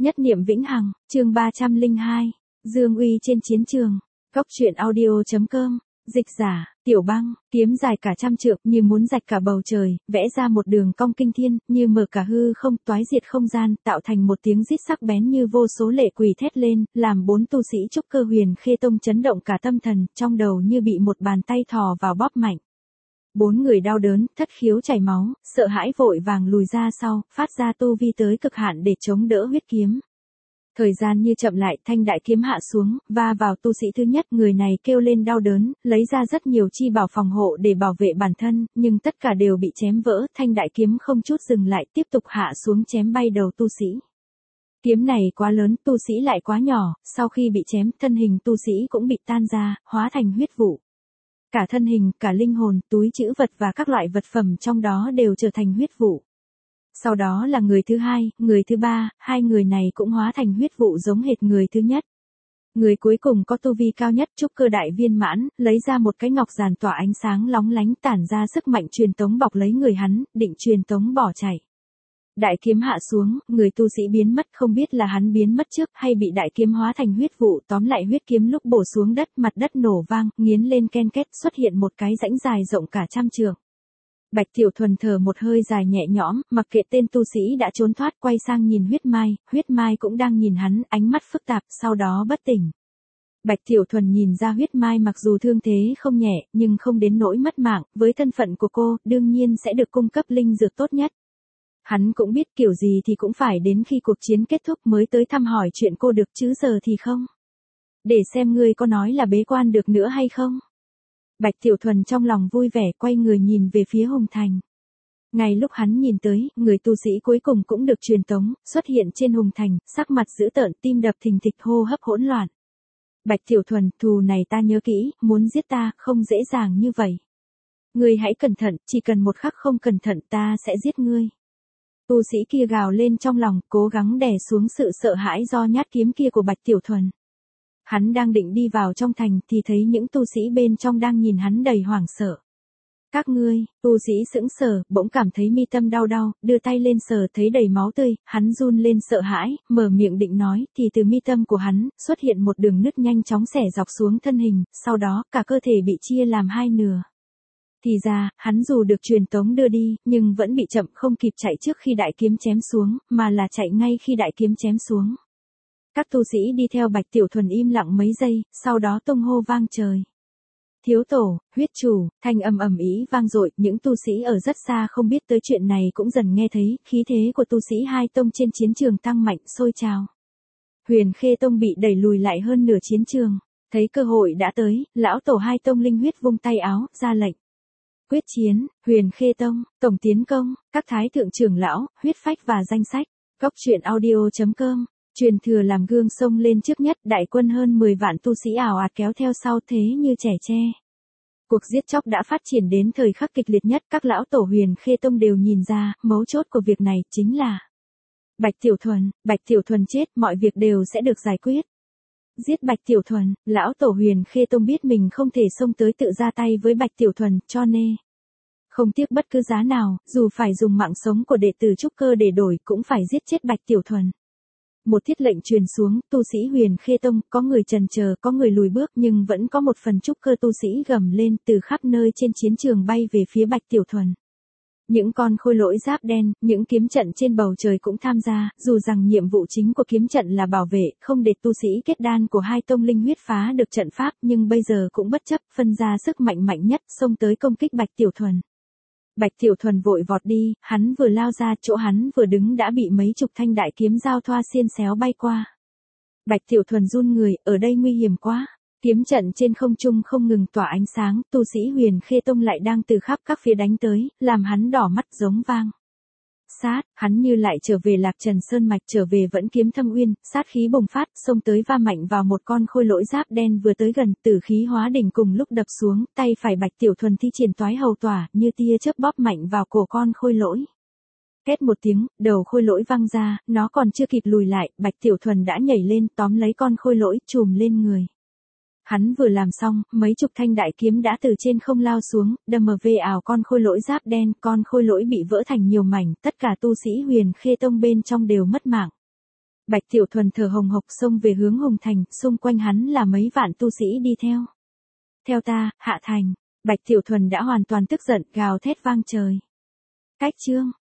Nhất niệm vĩnh hằng, chương 302, Dương Uy trên chiến trường. Cốc truyện audio.com, dịch giả, Tiểu Băng, kiếm dài cả trăm trượng như muốn rạch cả bầu trời, vẽ ra một đường cong kinh thiên, như mở cả hư không, toái diệt không gian, tạo thành một tiếng rít sắc bén như vô số lệ quỷ thét lên, làm bốn tu sĩ trúc cơ Huyền Khê Tông chấn động cả tâm thần, trong đầu như bị một bàn tay thò vào bóp mạnh. Bốn người đau đớn, thất khiếu chảy máu, sợ hãi vội vàng lùi ra sau, phát ra tu vi tới cực hạn để chống đỡ huyết kiếm. Thời gian như chậm lại, thanh đại kiếm hạ xuống, va vào tu sĩ thứ nhất, người này kêu lên đau đớn, lấy ra rất nhiều chi bảo phòng hộ để bảo vệ bản thân, nhưng tất cả đều bị chém vỡ, thanh đại kiếm không chút dừng lại, tiếp tục hạ xuống chém bay đầu tu sĩ. Kiếm này quá lớn, tu sĩ lại quá nhỏ, sau khi bị chém, thân hình tu sĩ cũng bị tan ra, hóa thành huyết vụ. Cả thân hình, cả linh hồn, túi trữ vật và các loại vật phẩm trong đó đều trở thành huyết vụ. Sau đó là người thứ hai, người thứ ba, hai người này cũng hóa thành huyết vụ giống hệt người thứ nhất. Người cuối cùng có tu vi cao nhất, trúc cơ đại viên mãn, lấy ra một cái ngọc giàn tỏa ánh sáng lóng lánh, tản ra sức mạnh truyền tống bọc lấy người hắn, định truyền tống bỏ chạy. Đại kiếm hạ xuống, người tu sĩ biến mất, không biết là hắn biến mất trước hay bị đại kiếm hóa thành huyết vụ, tóm lại huyết kiếm lúc bổ xuống đất, mặt đất nổ vang, nghiến lên ken két, xuất hiện một cái rãnh dài rộng cả trăm trượng. Bạch Tiểu Thuần thở một hơi dài nhẹ nhõm, mặc kệ tên tu sĩ đã trốn thoát, quay sang nhìn huyết mai cũng đang nhìn hắn, ánh mắt phức tạp, sau đó bất tỉnh. Bạch Tiểu Thuần nhìn ra huyết mai mặc dù thương thế không nhẹ, nhưng không đến nỗi mất mạng, với thân phận của cô, đương nhiên sẽ được cung cấp linh dược tốt nhất. Hắn cũng biết kiểu gì thì cũng phải đến khi cuộc chiến kết thúc mới tới thăm hỏi chuyện cô được, chứ giờ thì không. Để xem ngươi có nói là bế quan được nữa hay không. Bạch Tiểu Thuần trong lòng vui vẻ, quay người nhìn về phía Hùng Thành. Ngay lúc hắn nhìn tới, người tu sĩ cuối cùng cũng được truyền tống, xuất hiện trên Hùng Thành, sắc mặt dữ tợn, tim đập thình thịch, hô hấp hỗn loạn. Bạch Tiểu Thuần, thù này ta nhớ kỹ, muốn giết ta, không dễ dàng như vậy. Ngươi hãy cẩn thận, chỉ cần một khắc không cẩn thận ta sẽ giết ngươi. Tu sĩ kia gào lên trong lòng, cố gắng đè xuống sự sợ hãi do nhát kiếm kia của Bạch Tiểu Thuần. Hắn đang định đi vào trong thành thì thấy những tu sĩ bên trong đang nhìn hắn đầy hoảng sợ. Các ngươi, tu sĩ sững sờ, bỗng cảm thấy mi tâm đau đau, đưa tay lên sờ thấy đầy máu tươi, hắn run lên sợ hãi, mở miệng định nói, thì từ mi tâm của hắn, xuất hiện một đường nứt nhanh chóng xẻ dọc xuống thân hình, sau đó, cả cơ thể bị chia làm hai nửa. Thì ra, hắn dù được truyền tống đưa đi, nhưng vẫn bị chậm, không kịp chạy trước khi đại kiếm chém xuống, mà là chạy ngay khi đại kiếm chém xuống. Các tu sĩ đi theo Bạch Tiểu Thuần im lặng mấy giây, sau đó tung hô vang trời. Thiếu tổ, huyết chủ, thanh âm ầm ĩ vang dội, những tu sĩ ở rất xa không biết tới chuyện này cũng dần nghe thấy, khí thế của tu sĩ hai tông trên chiến trường tăng mạnh, sôi trào. Huyền Khê Tông bị đẩy lùi lại hơn nửa chiến trường, thấy cơ hội đã tới, lão tổ hai tông linh huyết vung tay áo, ra lệnh. Quyết chiến, Huyền Khê Tông, tổng tiến công, các thái thượng trưởng lão, huyết phách và danh sách. Cốc truyện audio.com, truyền thừa làm gương xông lên trước nhất, đại quân hơn 10 vạn tu sĩ ào ạt kéo theo sau thế như trẻ tre. Cuộc giết chóc đã phát triển đến thời khắc kịch liệt nhất, các lão tổ Huyền Khê Tông đều nhìn ra, mấu chốt của việc này chính là Bạch Tiểu Thuần chết, mọi việc đều sẽ được giải quyết. Giết Bạch Tiểu Thuần, lão tổ Huyền Khê Tông biết mình không thể xông tới tự ra tay với Bạch Tiểu Thuần, cho nên không tiếc bất cứ giá nào, dù phải dùng mạng sống của đệ tử trúc cơ để đổi, cũng phải giết chết Bạch Tiểu Thuần. Một thiết lệnh truyền xuống, tu sĩ Huyền Khê Tông, có người chần chờ, có người lùi bước, nhưng vẫn có một phần trúc cơ tu sĩ gầm lên, từ khắp nơi trên chiến trường bay về phía Bạch Tiểu Thuần. Những con khôi lỗi giáp đen, những kiếm trận trên bầu trời cũng tham gia, dù rằng nhiệm vụ chính của kiếm trận là bảo vệ, không để tu sĩ kết đan của hai tông linh huyết phá được trận pháp, nhưng bây giờ cũng bất chấp, phân ra sức mạnh mạnh nhất, xông tới công kích Bạch Tiểu Thuần. Bạch Tiểu Thuần vội vọt đi, hắn vừa lao ra, chỗ hắn vừa đứng đã bị mấy chục thanh đại kiếm giao thoa xiên xéo bay qua. Bạch Tiểu Thuần run người, ở đây nguy hiểm quá. Kiếm trận trên không trung không ngừng tỏa ánh sáng, tu sĩ Huyền Khê Tông lại đang từ khắp các phía đánh tới, làm hắn đỏ mắt giống vang. Sát, hắn như lại trở về Lạc Trần Sơn Mạch, trở về Vẫn Kiếm Thâm Uyên, sát khí bùng phát, xông tới va mạnh vào một con khôi lỗi giáp đen vừa tới gần, tử khí hóa đỉnh cùng lúc đập xuống, tay phải Bạch Tiểu Thuần thi triển toái hầu tỏa, như tia chớp bóp mạnh vào cổ con khôi lỗi. Két một tiếng, đầu khôi lỗi văng ra, nó còn chưa kịp lùi lại, Bạch Tiểu Thuần đã nhảy lên, tóm lấy con khôi lỗi, chùm lên người. Hắn vừa làm xong, mấy chục thanh đại kiếm đã từ trên không lao xuống, đâm về ảo con khôi lỗi giáp đen, con khôi lỗi bị vỡ thành nhiều mảnh, tất cả tu sĩ Huyền Khê Tông bên trong đều mất mạng. Bạch Tiểu Thuần thở hồng hộc xông về hướng Hồng Thành, xung quanh hắn là mấy vạn tu sĩ đi theo. Theo ta, hạ thành. Bạch Tiểu Thuần đã hoàn toàn tức giận, gào thét vang trời. Cách chương.